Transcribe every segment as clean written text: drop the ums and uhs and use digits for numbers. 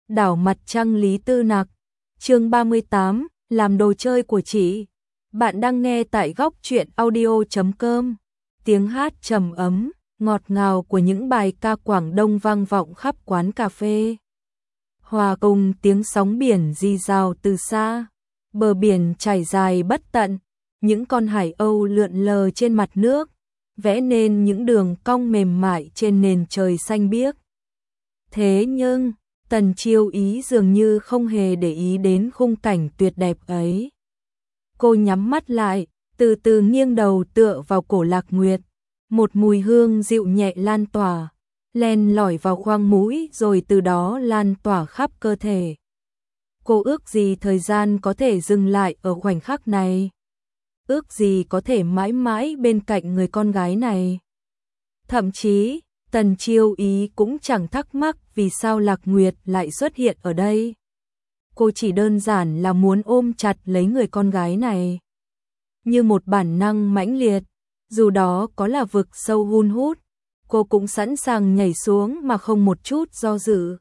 đảo mặt trăng Lý Tư Nặc. Chương 38, làm đồ chơi của chị. Bạn đang nghe tại góc truyện audio.com. Tiếng hát trầm ấm, ngọt ngào của những bài ca Quảng Đông vang vọng khắp quán cà phê. Hòa cùng tiếng sóng biển rì rào từ xa, bờ biển trải dài bất tận, những con hải âu lượn lờ trên mặt nước, vẽ nên những đường cong mềm mại trên nền trời xanh biếc. Thế nhưng, Tần Chiêu Ý dường như không hề để ý đến khung cảnh tuyệt đẹp ấy. Cô nhắm mắt lại, từ từ nghiêng đầu tựa vào cổ Lạc Nguyệt, một mùi hương dịu nhẹ lan tỏa, len lỏi vào khoang mũi rồi từ đó lan tỏa khắp cơ thể. Cô ước gì thời gian có thể dừng lại ở khoảnh khắc này. Ước gì có thể mãi mãi bên cạnh người con gái này. Thậm chí, Tần Chiêu Ý cũng chẳng thắc mắc vì sao Lạc Nguyệt lại xuất hiện ở đây. Cô chỉ đơn giản là muốn ôm chặt lấy người con gái này. Như một bản năng mãnh liệt, dù đó có là vực sâu hun hút, cô cũng sẵn sàng nhảy xuống mà không một chút do dự.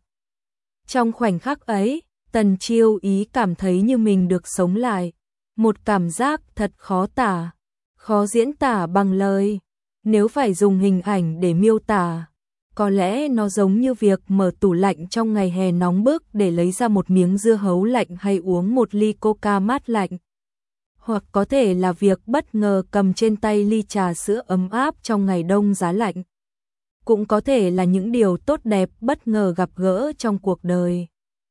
Trong khoảnh khắc ấy, Tần Chiêu Ý cảm thấy như mình được sống lại. Một cảm giác thật khó tả, khó diễn tả bằng lời. Nếu phải dùng hình ảnh để miêu tả, có lẽ nó giống như việc mở tủ lạnh trong ngày hè nóng bức để lấy ra một miếng dưa hấu lạnh hay uống một ly coca mát lạnh. Hoặc có thể là việc bất ngờ cầm trên tay ly trà sữa ấm áp trong ngày đông giá lạnh. Cũng có thể là những điều tốt đẹp bất ngờ gặp gỡ trong cuộc đời.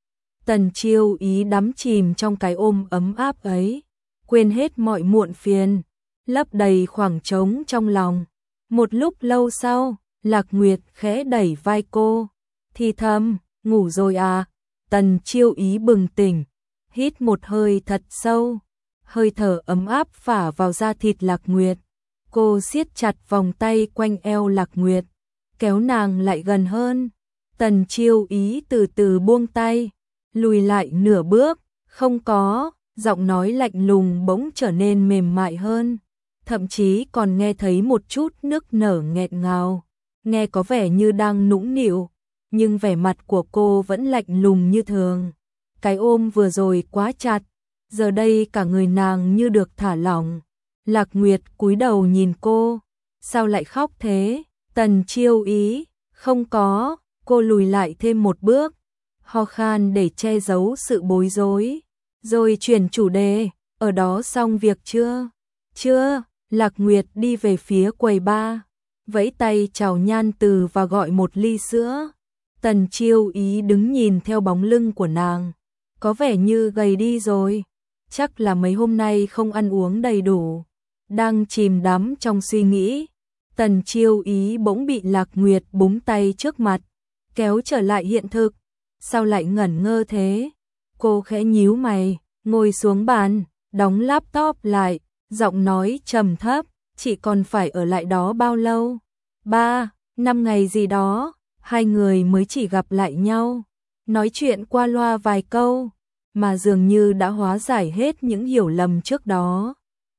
Tần Chiêu Ý đắm chìm trong cái ôm ấm áp ấy, quên hết mọi muộn phiền, lấp đầy khoảng trống trong lòng. Một lúc lâu sau, Lạc Nguyệt khẽ đẩy vai cô, thì thầm, ngủ rồi à? Tần Chiêu Ý bừng tỉnh, hít một hơi thật sâu, hơi thở ấm áp phả vào da thịt Lạc Nguyệt. Cô siết chặt vòng tay quanh eo Lạc Nguyệt, kéo nàng lại gần hơn. Tần Chiêu Ý từ từ buông tay, lùi lại nửa bước, không có, giọng nói lạnh lùng bỗng trở nên mềm mại hơn. Thậm chí còn nghe thấy một chút nức nở nghẹn ngào, nghe có vẻ như đang nũng nịu, nhưng vẻ mặt của cô vẫn lạnh lùng như thường. Cái ôm vừa rồi quá chặt, giờ đây cả người nàng như được thả lỏng. Lạc Nguyệt cúi đầu nhìn cô, sao lại khóc thế? Tần Chiêu Ý, không có, cô lùi lại thêm một bước, ho khan để che giấu sự bối rối, rồi chuyển chủ đề, ở đó xong việc chưa? Chưa. Lạc Nguyệt đi về phía quầy bar, vẫy tay chào Nhan Từ và gọi một ly sữa. Tần Chiêu Ý đứng nhìn theo bóng lưng của nàng, có vẻ như gầy đi rồi, chắc là mấy hôm nay không ăn uống đầy đủ. Đang chìm đắm trong suy nghĩ, Tần Chiêu Ý bỗng bị Lạc Nguyệt búng tay trước mặt, kéo trở lại hiện thực. Sao lại ngẩn ngơ thế? Cô khẽ nhíu mày, ngồi xuống bàn, đóng laptop lại. Giọng nói trầm thấp, chị còn phải ở lại đó bao lâu? 3, 5 ngày gì đó, hai người mới chỉ gặp lại nhau, nói chuyện qua loa vài câu, mà dường như đã hóa giải hết những hiểu lầm trước đó.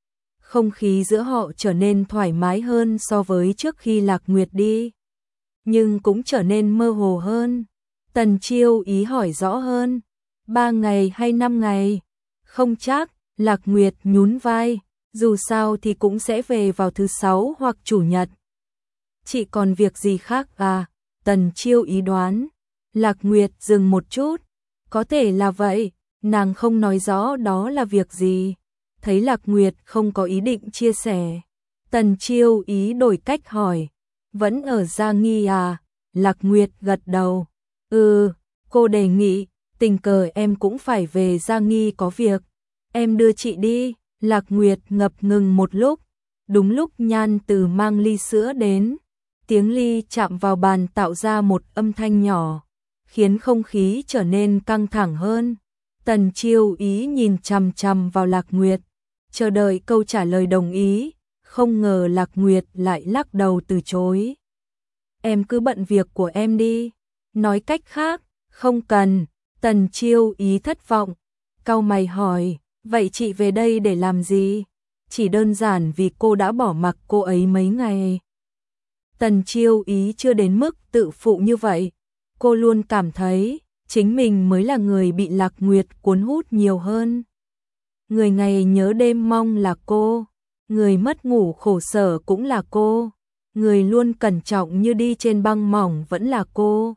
Không khí giữa họ trở nên thoải mái hơn so với trước khi Lạc Nguyệt đi, nhưng cũng trở nên mơ hồ hơn. Tần Chiêu Ý hỏi rõ hơn, 3 ngày hay 5 ngày? Không chắc, Lạc Nguyệt nhún vai. Dù sao thì cũng sẽ về vào thứ Sáu hoặc Chủ nhật. Chị còn việc gì khác à? Tần Chiêu Ý đoán. Lạc Nguyệt dừng một chút. Có thể là vậy, nàng không nói rõ đó là việc gì. Thấy Lạc Nguyệt không có ý định chia sẻ, Tần Chiêu Ý đổi cách hỏi. Vẫn ở Gia Nghi à? Lạc Nguyệt gật đầu. Cô đề nghị, tình cờ em cũng phải về Gia Nghi có việc. Em đưa chị đi. Lạc Nguyệt ngập ngừng một lúc, đúng lúc Nhan Từ mang ly sữa đến, tiếng ly chạm vào bàn tạo ra một âm thanh nhỏ, khiến không khí trở nên căng thẳng hơn. Tần Chiêu Ý nhìn chằm chằm vào Lạc Nguyệt, chờ đợi câu trả lời đồng ý, không ngờ Lạc Nguyệt lại lắc đầu từ chối. Em cứ bận việc của em đi, nói cách khác, không cần. Tần Chiêu Ý thất vọng, cau mày hỏi. Vậy chị về đây để làm gì? Chỉ đơn giản vì cô đã bỏ mặc cô ấy mấy ngày. Tần Chiêu Ý chưa đến mức tự phụ như vậy. Cô luôn cảm thấy chính mình mới là người bị Lạc Nguyệt cuốn hút nhiều hơn. Người ngày nhớ đêm mong là cô, người mất ngủ khổ sở cũng là cô, người luôn cẩn trọng như đi trên băng mỏng vẫn là cô.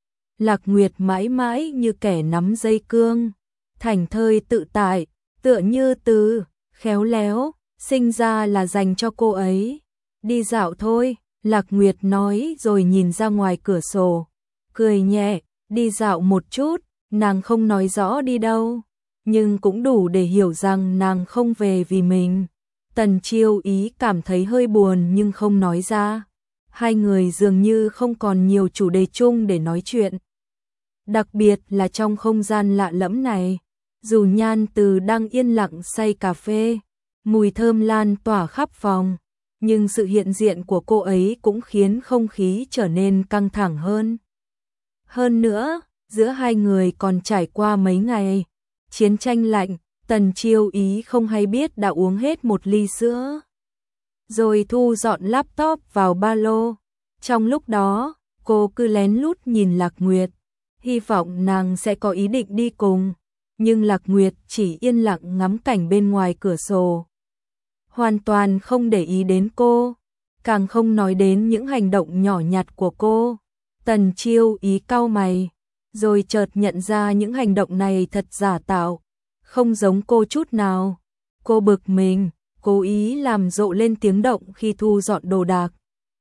Lạc Nguyệt mãi mãi như kẻ nắm dây cương, thảnh thơi tự tại, tựa như từ khéo léo, sinh ra là dành cho cô ấy. Đi dạo thôi, Lạc Nguyệt nói rồi nhìn ra ngoài cửa sổ, cười nhẹ, đi dạo một chút, nàng không nói rõ đi đâu, nhưng cũng đủ để hiểu rằng nàng không về vì mình. Tần Chiêu Ý cảm thấy hơi buồn nhưng không nói ra. Hai người dường như không còn nhiều chủ đề chung để nói chuyện. Đặc biệt là trong không gian lạ lẫm này, dù Nhan Từ đang yên lặng say cà phê, mùi thơm lan tỏa khắp phòng, nhưng sự hiện diện của cô ấy cũng khiến không khí trở nên căng thẳng hơn. Hơn nữa, giữa hai người còn trải qua mấy ngày chiến tranh lạnh, Tần Chiêu Ý không hay biết đã uống hết một ly sữa. Rồi thu dọn laptop vào ba lô. Trong lúc đó, cô cứ lén lút nhìn Lạc Nguyệt, hy vọng nàng sẽ có ý định đi cùng. Nhưng Lạc Nguyệt chỉ yên lặng ngắm cảnh bên ngoài cửa sổ, hoàn toàn không để ý đến cô, càng không nói đến những hành động nhỏ nhặt của cô. Tần Chiêu Ý cau mày, rồi chợt nhận ra những hành động này thật giả tạo, không giống cô chút nào. Cô bực mình, cố ý làm rộ lên tiếng động khi thu dọn đồ đạc.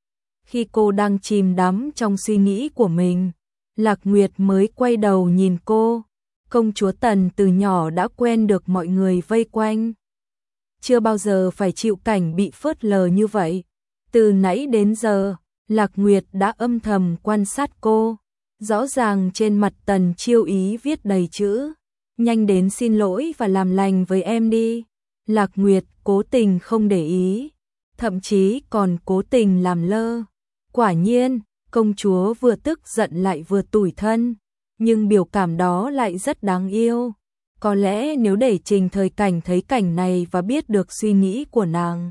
Khi cô đang chìm đắm trong suy nghĩ của mình, Lạc Nguyệt mới quay đầu nhìn cô. Công chúa Tần từ nhỏ đã quen được mọi người vây quanh, chưa bao giờ phải chịu cảnh bị phớt lờ như vậy. Từ nãy đến giờ, Lạc Nguyệt đã âm thầm quan sát cô. Rõ ràng trên mặt Tần Chiêu Ý viết đầy chữ, nhanh đến xin lỗi và làm lành với em đi. Lạc Nguyệt cố tình không để ý, thậm chí còn cố tình làm lơ. Quả nhiên, công chúa vừa tức giận lại vừa tủi thân, nhưng biểu cảm đó lại rất đáng yêu. Có lẽ nếu để Trình Thời Cảnh thấy cảnh này và biết được suy nghĩ của nàng,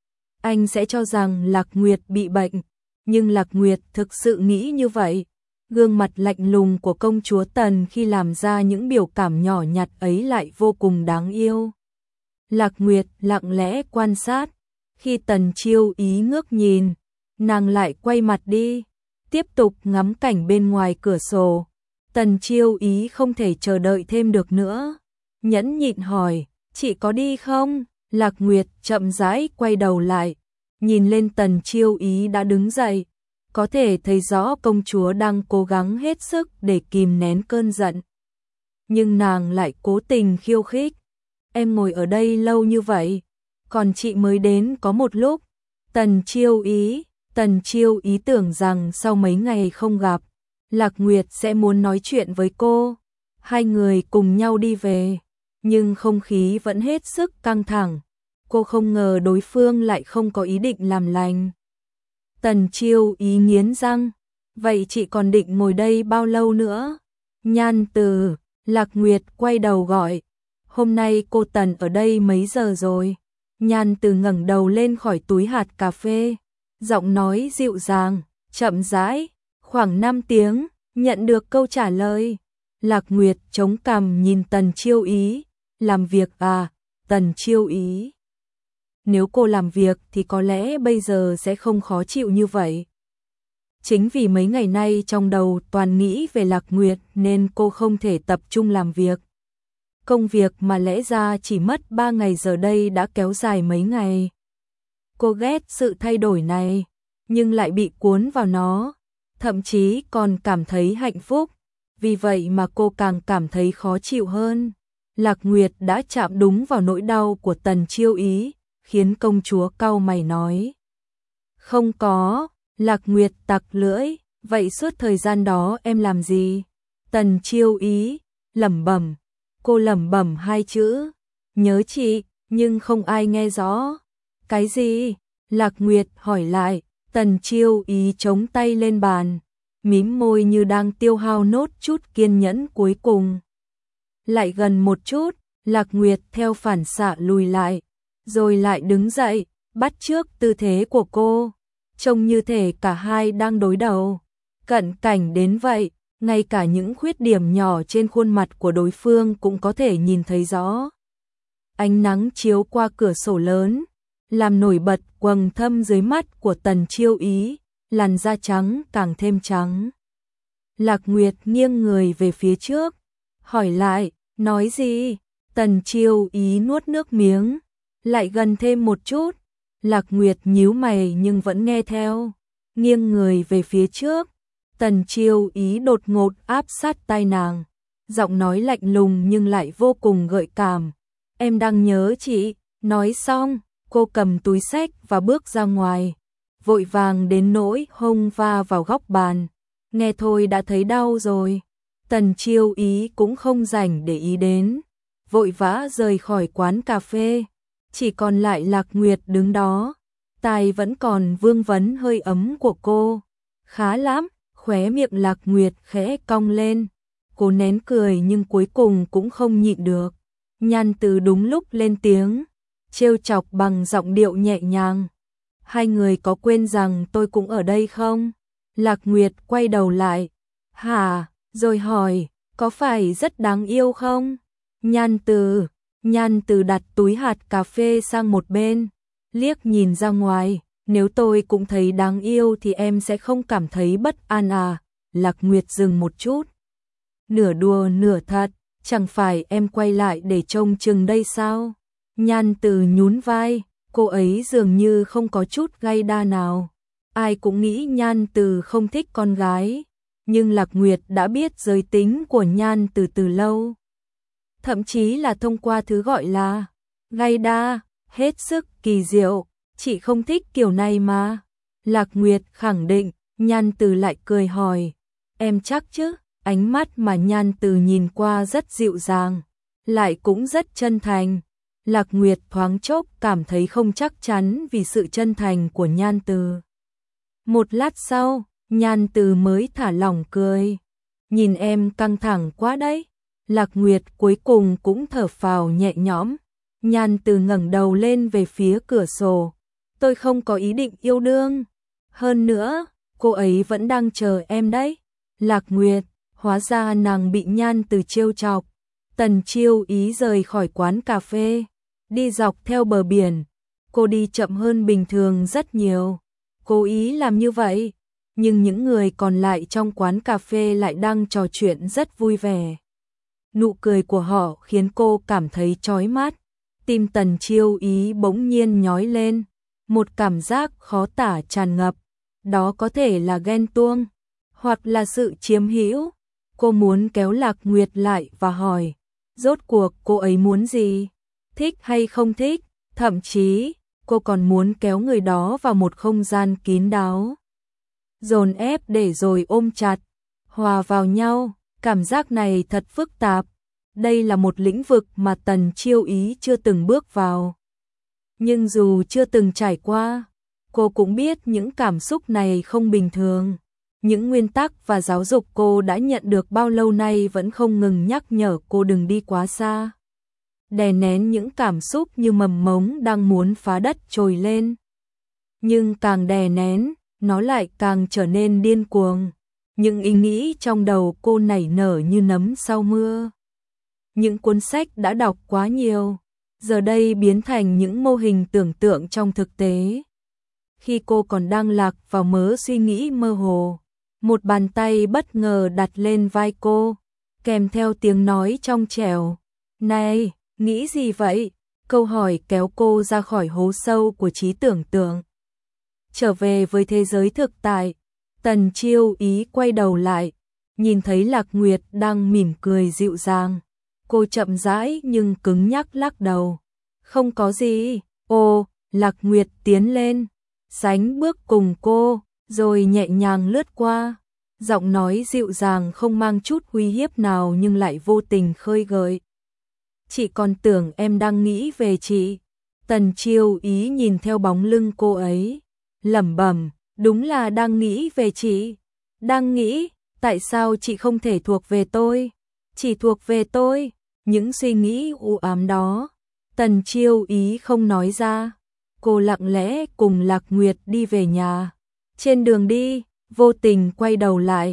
anh sẽ cho rằng Lạc Nguyệt bị bệnh, nhưng Lạc Nguyệt thực sự nghĩ như vậy. Gương mặt lạnh lùng của công chúa Tần khi làm ra những biểu cảm nhỏ nhặt ấy lại vô cùng đáng yêu. Lạc Nguyệt lặng lẽ quan sát, khi Tần Chiêu Ý ngước nhìn, nàng lại quay mặt đi, tiếp tục ngắm cảnh bên ngoài cửa sổ. Tần Chiêu Ý không thể chờ đợi thêm được nữa, nhẫn nhịn hỏi, chị có đi không? Lạc Nguyệt chậm rãi quay đầu lại, nhìn lên Tần Chiêu Ý đã đứng dậy, có thể thấy rõ công chúa đang cố gắng hết sức để kìm nén cơn giận. Nhưng nàng lại cố tình khiêu khích, em ngồi ở đây lâu như vậy, còn chị mới đến có một lúc. Tần Chiêu Ý tưởng rằng sau mấy ngày không gặp, Lạc Nguyệt sẽ muốn nói chuyện với cô. Hai người cùng nhau đi về, nhưng không khí vẫn hết sức căng thẳng. Cô không ngờ đối phương lại không có ý định làm lành. Tần Chiêu Ý nghiến răng, vậy chị còn định ngồi đây bao lâu nữa? Nhan Từ, Lạc Nguyệt quay đầu gọi, hôm nay cô Tần ở đây mấy giờ rồi? Nhan Từ ngẩng đầu lên khỏi túi hạt cà phê, giọng nói dịu dàng, chậm rãi, khoảng 5 tiếng, nhận được câu trả lời. Lạc Nguyệt chống cằm nhìn Tần Chiêu Ý, làm việc à? Tần Chiêu Ý, nếu cô làm việc thì có lẽ bây giờ sẽ không khó chịu như vậy. Chính vì mấy ngày nay trong đầu toàn nghĩ về Lạc Nguyệt nên cô không thể tập trung làm việc. Công việc mà lẽ ra chỉ mất 3 ngày giờ đây đã kéo dài mấy ngày. Cô ghét sự thay đổi này, nhưng lại bị cuốn vào nó, thậm chí còn cảm thấy hạnh phúc. Vì vậy mà cô càng cảm thấy khó chịu hơn. Lạc Nguyệt đã chạm đúng vào nỗi đau của Tần Chiêu Ý, khiến công chúa cau mày nói. Không có. Lạc Nguyệt tặc lưỡi, vậy suốt thời gian đó em làm gì? Tần Chiêu Ý lẩm bẩm, cô lẩm bẩm 2 chữ, nhớ chị, nhưng không ai nghe rõ. Cái gì? Lạc Nguyệt hỏi lại. Tần Chiêu Ý chống tay lên bàn, mím môi như đang tiêu hao nốt chút kiên nhẫn cuối cùng. Lại gần một chút, Lạc Nguyệt theo phản xạ lùi lại, rồi lại đứng dậy, bắt chước tư thế của cô, trông như thể cả hai đang đối đầu. Cận cảnh đến vậy, ngay cả những khuyết điểm nhỏ trên khuôn mặt của đối phương cũng có thể nhìn thấy rõ. Ánh nắng chiếu qua cửa sổ lớn, làm nổi bật quầng thâm dưới mắt của Tần Chiêu Ý, làn da trắng càng thêm trắng. Lạc Nguyệt nghiêng người về phía trước, hỏi lại, nói gì? Tần Chiêu Ý nuốt nước miếng, lại gần thêm một chút. Lạc Nguyệt nhíu mày nhưng vẫn nghe theo, nghiêng người về phía trước. Tần Chiêu Ý đột ngột áp sát tai nàng, giọng nói lạnh lùng nhưng lại vô cùng gợi cảm. Em đang nhớ chị. Nói xong, cô cầm túi xách và bước ra ngoài, vội vàng đến nỗi hông va vào góc bàn. Nghe thôi đã thấy đau rồi. Tần Chiêu Ý cũng không rảnh để ý đến, vội vã rời khỏi quán cà phê. Chỉ còn lại Lạc Nguyệt đứng đó, tai vẫn còn vương vấn hơi ấm của cô. Khá lắm, khóe miệng Lạc Nguyệt khẽ cong lên. Cô nén cười nhưng cuối cùng cũng không nhịn được. Nhan Từ đúng lúc lên tiếng, trêu chọc bằng giọng điệu nhẹ nhàng. Hai người có quên rằng tôi cũng ở đây không? Lạc Nguyệt quay đầu lại. Hả? Rồi hỏi, có phải rất đáng yêu không? Nhan Từ đặt túi hạt cà phê sang một bên, liếc nhìn ra ngoài. Nếu tôi cũng thấy đáng yêu thì em sẽ không cảm thấy bất an à? Lạc Nguyệt dừng một chút, nửa đùa nửa thật. Chẳng phải em quay lại để trông chừng đây sao? Nhan Từ nhún vai, cô ấy dường như không có chút gay đa nào. Ai cũng nghĩ Nhan Từ không thích con gái, nhưng Lạc Nguyệt đã biết giới tính của Nhan Từ từ lâu. Thậm chí là thông qua thứ gọi là gay đa, hết sức kỳ diệu. Chị không thích kiểu này mà. Lạc Nguyệt khẳng định. Nhan Từ lại cười hỏi, em chắc chứ? Ánh mắt mà Nhan Từ nhìn qua rất dịu dàng, lại cũng rất chân thành. Lạc Nguyệt thoáng chốc cảm thấy không chắc chắn vì sự chân thành của Nhan Từ. Một lát sau, Nhan Từ mới thả lỏng cười. Nhìn em căng thẳng quá đấy. Lạc Nguyệt cuối cùng cũng thở phào nhẹ nhõm. Nhan Từ ngẩng đầu lên về phía cửa sổ. Tôi không có ý định yêu đương. Hơn nữa, cô ấy vẫn đang chờ em đấy. Lạc Nguyệt, hóa ra nàng bị Nhan Từ trêu chọc. Tần Chiêu Ý rời khỏi quán cà phê, đi dọc theo bờ biển. Cô đi chậm hơn bình thường rất nhiều, cố ý làm như vậy, nhưng những người còn lại trong quán cà phê lại đang trò chuyện rất vui vẻ. Nụ cười của họ khiến cô cảm thấy chói mắt. Tim Tần Chiêu Ý bỗng nhiên nhói lên, một cảm giác khó tả tràn ngập. Đó có thể là ghen tuông, hoặc là sự chiếm hữu. Cô muốn kéo Lạc Nguyệt lại và hỏi, rốt cuộc cô ấy muốn gì? Thích hay không thích? Thậm chí, cô còn muốn kéo người đó vào một không gian kín đáo, dồn ép để rồi ôm chặt, hòa vào nhau. Cảm giác này thật phức tạp. Đây là một lĩnh vực mà Tần Chiêu Ý chưa từng bước vào. Nhưng dù chưa từng trải qua, cô cũng biết những cảm xúc này không bình thường. Những nguyên tắc và giáo dục cô đã nhận được bao lâu nay vẫn không ngừng nhắc nhở cô đừng đi quá xa. Đè nén những cảm xúc như mầm mống đang muốn phá đất trồi lên. Nhưng càng đè nén, nó lại càng trở nên điên cuồng. Những ý nghĩ trong đầu cô nảy nở như nấm sau mưa. Những cuốn sách đã đọc quá nhiều, giờ đây biến thành những mô hình tưởng tượng trong thực tế. Khi cô còn đang lạc vào mớ suy nghĩ mơ hồ, một bàn tay bất ngờ đặt lên vai cô, kèm theo tiếng nói trong trẻo. Này, nghĩ gì vậy? Câu hỏi kéo cô ra khỏi hố sâu của trí tưởng tượng, trở về với thế giới thực tại. Tần Chiêu Ý quay đầu lại, nhìn thấy Lạc Nguyệt đang mỉm cười dịu dàng. Cô chậm rãi nhưng cứng nhắc lắc đầu. Không có gì. Ô, Lạc Nguyệt tiến lên, sánh bước cùng cô, rồi nhẹ nhàng lướt qua. Giọng nói dịu dàng không mang chút uy hiếp nào nhưng lại vô tình khơi gợi. Chị còn tưởng em đang nghĩ về chị. Tần Chiêu Ý nhìn theo bóng lưng cô ấy, lẩm bẩm, đúng là đang nghĩ về chị. Đang nghĩ, tại sao chị không thể thuộc về tôi? Chỉ thuộc về tôi. Những suy nghĩ u ám đó, Tần Chiêu Ý không nói ra. Cô lặng lẽ cùng Lạc Nguyệt đi về nhà. Trên đường đi, vô tình quay đầu lại,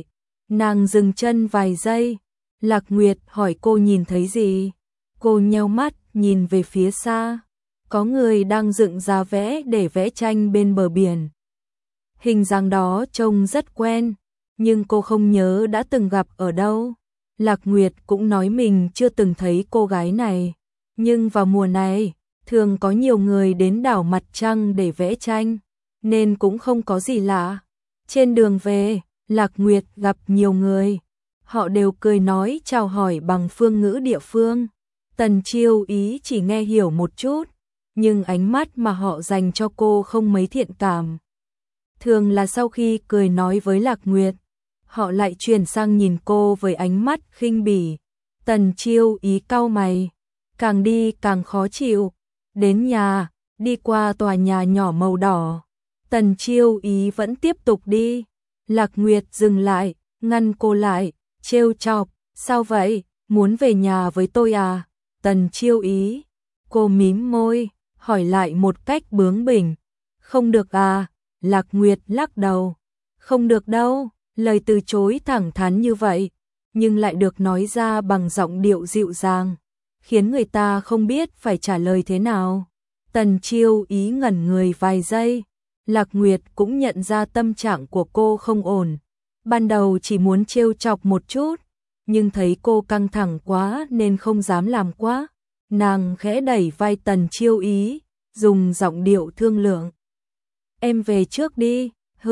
Nàng dừng chân vài giây, Lạc Nguyệt hỏi cô nhìn thấy gì? Cô nheo mắt nhìn về phía xa, có người đang dựng giá vẽ để vẽ tranh bên bờ biển. Hình dáng đó trông rất quen, nhưng cô không nhớ đã từng gặp ở đâu. Lạc Nguyệt cũng nói mình chưa từng thấy cô gái này, nhưng vào mùa này, thường có nhiều người đến đảo Mặt Trăng để vẽ tranh, nên cũng không có gì lạ. Trên đường về, Lạc Nguyệt gặp nhiều người, họ đều cười nói chào hỏi bằng phương ngữ địa phương. Tần Chiêu Ý chỉ nghe hiểu một chút, nhưng ánh mắt mà họ dành cho cô không mấy thiện cảm. Thường là sau khi cười nói với Lạc Nguyệt, họ lại chuyển sang nhìn cô với ánh mắt khinh bỉ. Tần Chiêu Ý cau mày, càng đi càng khó chịu. Đến nhà, đi qua tòa nhà nhỏ màu đỏ, Tần Chiêu Ý vẫn tiếp tục đi. Lạc Nguyệt dừng lại, ngăn cô lại, trêu chọc, sao vậy, muốn về nhà với tôi à? Tần Chiêu Ý, cô mím môi, hỏi lại một cách bướng bỉnh. Không được à? Lạc Nguyệt lắc đầu. Không được đâu, lời từ chối thẳng thắn như vậy, nhưng lại được nói ra bằng giọng điệu dịu dàng, khiến người ta không biết phải trả lời thế nào. Tần Chiêu Ý ngẩn người vài giây, Lạc Nguyệt cũng nhận ra tâm trạng của cô không ổn. Ban đầu chỉ muốn trêu chọc một chút, nhưng thấy cô căng thẳng quá nên không dám làm quá. Nàng khẽ đẩy vai Tần Chiêu Ý, dùng giọng điệu thương lượng. Em về trước đi.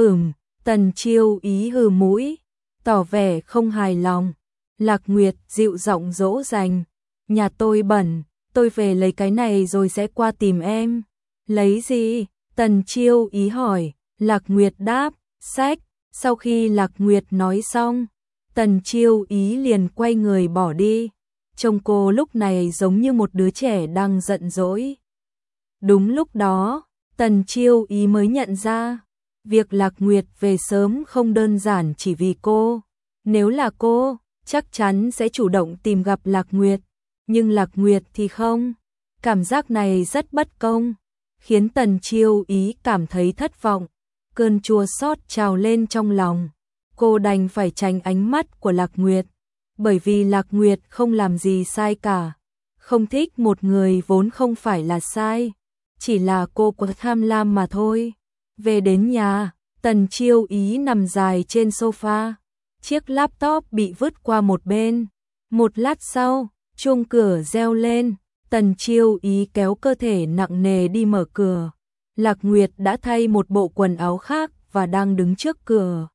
Tần Chiêu Ý hừ mũi, tỏ vẻ không hài lòng. Lạc Nguyệt dịu giọng dỗ dành. Nhà tôi bẩn, tôi về lấy cái này rồi sẽ qua tìm em. Lấy gì? Tần Chiêu Ý hỏi. Lạc Nguyệt đáp, sách. Sau khi Lạc Nguyệt nói xong, Tần Chiêu Ý liền quay người bỏ đi. Trông cô lúc này giống như một đứa trẻ đang giận dỗi. Đúng lúc đó, Tần Chiêu Ý mới nhận ra, việc Lạc Nguyệt về sớm không đơn giản chỉ vì cô. Nếu là cô, chắc chắn sẽ chủ động tìm gặp Lạc Nguyệt, nhưng Lạc Nguyệt thì không. Cảm giác này rất bất công, khiến Tần Chiêu Ý cảm thấy thất vọng. Cơn chua xót trào lên trong lòng, cô đành phải tránh ánh mắt của Lạc Nguyệt, bởi vì Lạc Nguyệt không làm gì sai cả. Không thích một người vốn không phải là sai, chỉ là cô quá tham lam mà thôi. Về đến nhà, Tần Chiêu Ý nằm dài trên sofa, chiếc laptop bị vứt qua một bên. Một lát sau, chuông cửa reo lên, Tần Chiêu Ý kéo cơ thể nặng nề đi mở cửa. Lạc Nguyệt đã thay một bộ quần áo khác và đang đứng trước cửa.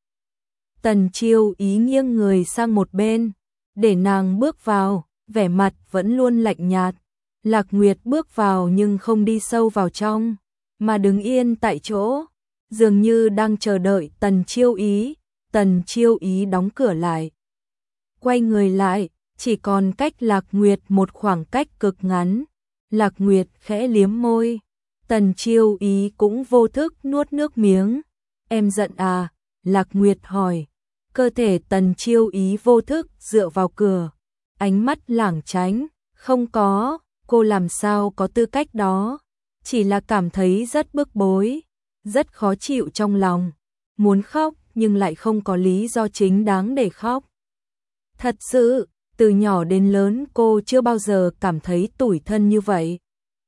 Tần Chiêu Ý nghiêng người sang một bên, để nàng bước vào, vẻ mặt vẫn luôn lạnh nhạt. Lạc Nguyệt bước vào nhưng không đi sâu vào trong, mà đứng yên tại chỗ, dường như đang chờ đợi Tần Chiêu Ý. Tần Chiêu Ý đóng cửa lại, quay người lại, chỉ còn cách Lạc Nguyệt một khoảng cách cực ngắn. Lạc Nguyệt khẽ liếm môi, Tần Chiêu Ý cũng vô thức nuốt nước miếng. Em giận à? Lạc Nguyệt hỏi. Cơ thể Tần Chiêu Ý vô thức dựa vào cửa, ánh mắt lảng tránh. Không có, cô làm sao có tư cách đó, chỉ là cảm thấy rất bức bối, rất khó chịu trong lòng, muốn khóc nhưng lại không có lý do chính đáng để khóc. Thật sự, từ nhỏ đến lớn cô chưa bao giờ cảm thấy tủi thân như vậy.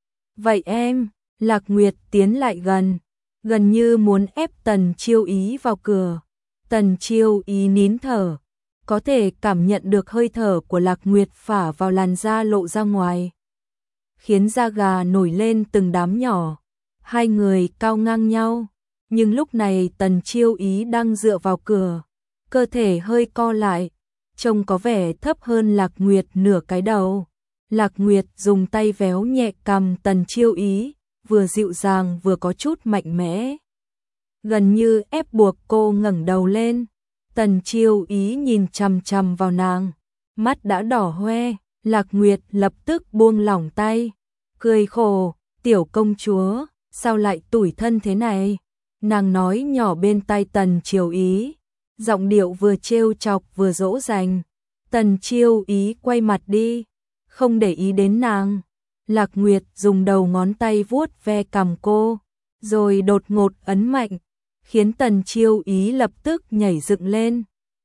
Vậy em? Lạc Nguyệt tiến lại gần như muốn ép Tần Chiêu Ý vào cửa. Tần Chiêu Ý nín thở, có thể cảm nhận được hơi thở của Lạc Nguyệt phả vào làn da lộ ra ngoài, khiến da gà nổi lên từng đám nhỏ. Hai người cao ngang nhau, nhưng lúc này Tần Chiêu Ý đang dựa vào cửa, cơ thể hơi co lại, trông có vẻ thấp hơn Lạc Nguyệt nửa cái đầu. Lạc Nguyệt dùng tay véo nhẹ cằm Tần Chiêu Ý, vừa dịu dàng vừa có chút mạnh mẽ, gần như ép buộc cô ngẩng đầu lên. Tần Chiêu Ý nhìn chằm chằm vào nàng, mắt đã đỏ hoe. Lạc Nguyệt lập tức buông lỏng tay, cười khổ, tiểu công chúa, sao lại tủi thân thế này? Nàng nói nhỏ bên tai Tần Chiêu Ý, giọng điệu vừa trêu chọc vừa dỗ dành. Tần Chiêu Ý quay mặt đi, không để ý đến nàng. Lạc Nguyệt dùng đầu ngón tay vuốt ve cằm cô, rồi đột ngột ấn mạnh, khiến Tần Chiêu Ý lập tức nhảy dựng lên.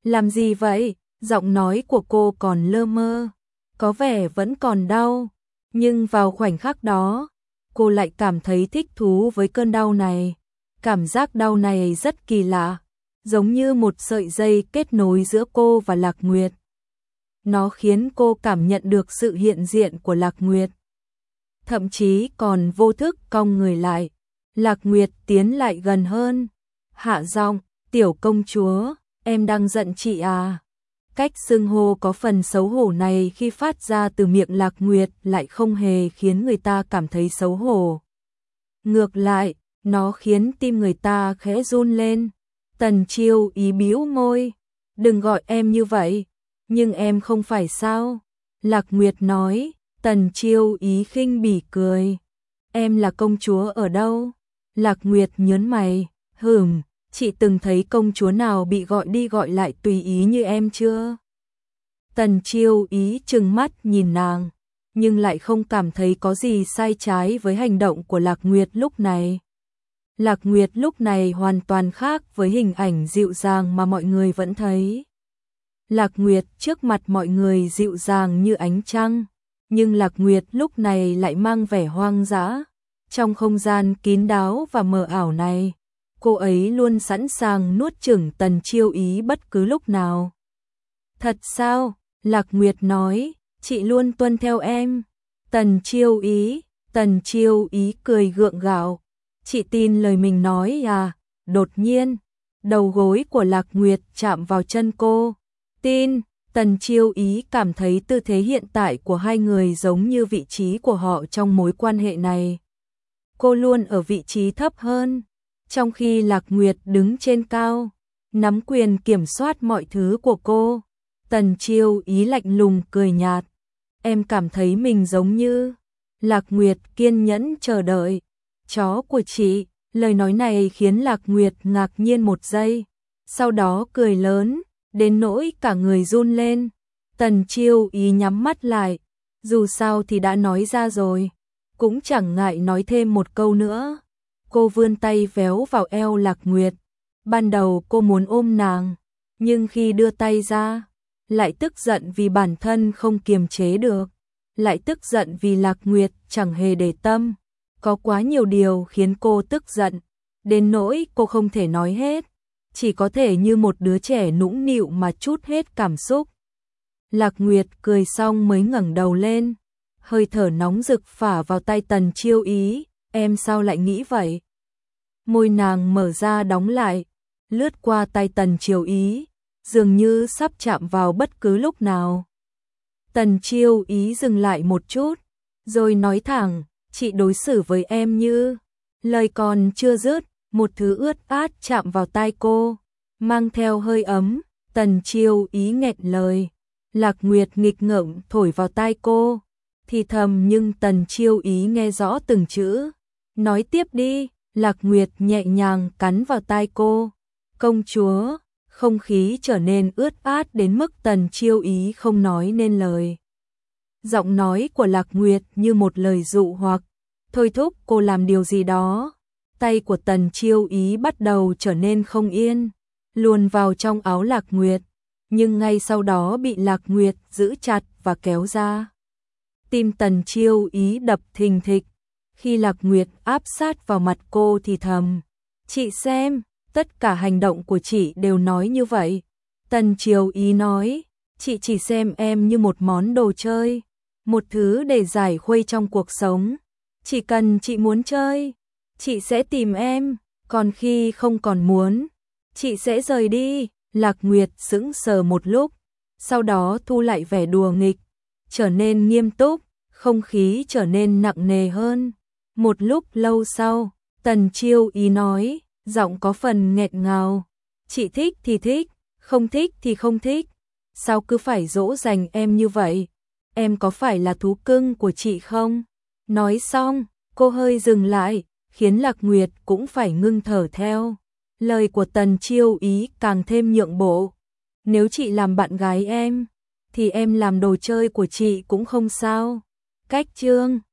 Làm gì vậy? Giọng nói của cô còn lơ mơ, có vẻ vẫn còn đau, nhưng vào khoảnh khắc đó, cô lại cảm thấy thích thú với cơn đau này. Cảm giác đau này rất kỳ lạ, giống như một sợi dây kết nối giữa cô và Lạc Nguyệt. Nó khiến cô cảm nhận được sự hiện diện của Lạc Nguyệt. Thậm chí còn vô thức cong người lại. Lạc Nguyệt tiến lại gần hơn, hạ giọng, "Tiểu công chúa, em đang giận chị à?" Cách xưng hô có phần xấu hổ này khi phát ra từ miệng Lạc Nguyệt lại không hề khiến người ta cảm thấy xấu hổ. Ngược lại, nó khiến tim người ta khẽ run lên. Tần Chiêu Ý bĩu môi, "Đừng gọi em như vậy." "Nhưng em không phải sao?" Lạc Nguyệt nói. Tần Chiêu Ý khinh bỉ cười, "Em là công chúa ở đâu?" Lạc Nguyệt nhớn mày, "Chị từng thấy công chúa nào bị gọi đi gọi lại tùy ý như em chưa?" Tần Chiêu Ý trừng mắt nhìn nàng, nhưng lại không cảm thấy có gì sai trái với hành động của Lạc Nguyệt lúc này. Lạc Nguyệt lúc này hoàn toàn khác với hình ảnh dịu dàng mà mọi người vẫn thấy. Lạc Nguyệt trước mặt mọi người dịu dàng như ánh trăng, nhưng Lạc Nguyệt lúc này lại mang vẻ hoang dã. Trong không gian kín đáo và mờ ảo này, cô ấy luôn sẵn sàng nuốt chửng Tần Chiêu Ý bất cứ lúc nào. "Thật sao?" Lạc Nguyệt nói, "Chị luôn tuân theo em." Tần Chiêu Ý cười gượng gạo, "Chị tin lời mình nói à?" Đột nhiên, đầu gối của Lạc Nguyệt chạm vào chân cô. "Tin." Tần Chiêu Ý cảm thấy tư thế hiện tại của hai người giống như vị trí của họ trong mối quan hệ này. Cô luôn ở vị trí thấp hơn, trong khi Lạc Nguyệt đứng trên cao, nắm quyền kiểm soát mọi thứ của cô. Tần Chiêu Ý lạnh lùng cười nhạt, "Em cảm thấy mình giống như..." Lạc Nguyệt kiên nhẫn chờ đợi, "Chó của chị." Lời nói này khiến Lạc Nguyệt ngạc nhiên một giây, sau đó cười lớn, đến nỗi cả người run lên. Tần Chiêu Ý nhắm mắt lại, dù sao thì đã nói ra rồi, cũng chẳng ngại nói thêm một câu nữa. Cô vươn tay véo vào eo Lạc Nguyệt. Ban đầu cô muốn ôm nàng, nhưng khi đưa tay ra, lại tức giận vì bản thân không kiềm chế được, lại tức giận vì Lạc Nguyệt chẳng hề để tâm. Có quá nhiều điều khiến cô tức giận, đến nỗi cô không thể nói hết, chỉ có thể như một đứa trẻ nũng nịu mà trút hết cảm xúc. Lạc Nguyệt cười xong mới ngẩng đầu lên, hơi thở nóng rực phả vào tay Tần Chiêu Ý, "Em sao lại nghĩ vậy?" Môi nàng mở ra đóng lại, lướt qua tay Tần Chiêu Ý, dường như sắp chạm vào bất cứ lúc nào. Tần Chiêu Ý dừng lại một chút, rồi nói thẳng, "Chị đối xử với em như..." Lời còn chưa dứt, một thứ ướt át chạm vào tai cô, mang theo hơi ấm. Tần Chiêu Ý nghẹn lời. Lạc Nguyệt nghịch ngợm thổi vào tai cô, thì thầm nhưng Tần Chiêu Ý nghe rõ từng chữ. "Nói tiếp đi." Lạc Nguyệt nhẹ nhàng cắn vào tai cô. "Công chúa." Không khí trở nên ướt át đến mức Tần Chiêu Ý không nói nên lời. Giọng nói của Lạc Nguyệt như một lời dụ hoặc, thôi thúc cô làm điều gì đó. Tay của Tần Chiêu Ý bắt đầu trở nên không yên, luồn vào trong áo Lạc Nguyệt, nhưng ngay sau đó bị Lạc Nguyệt giữ chặt và kéo ra. Tim Tần Chiêu Ý đập thình thịch, khi Lạc Nguyệt áp sát vào mặt cô thì thầm, "Chị xem, tất cả hành động của chị đều nói như vậy." Tần Chiêu Ý nói, "Chị chỉ xem em như một món đồ chơi, một thứ để giải khuây trong cuộc sống. Chỉ cần chị muốn chơi, chị sẽ tìm em, còn khi không còn muốn, chị sẽ rời đi." Lạc Nguyệt sững sờ một lúc, sau đó thu lại vẻ đùa nghịch, trở nên nghiêm túc, không khí trở nên nặng nề hơn. Một lúc lâu sau, Tần Chiêu Ý nói, giọng có phần nghẹn ngào, "Chị thích thì thích, không thích thì không thích. Sao cứ phải dỗ dành em như vậy? Em có phải là thú cưng của chị không?" Nói xong, cô hơi dừng lại, khiến Lạc Nguyệt cũng phải ngưng thở theo. Lời của Tần Chiêu Ý càng thêm nhượng bộ. "Nếu chị làm bạn gái em, thì em làm đồ chơi của chị cũng không sao." Cách chương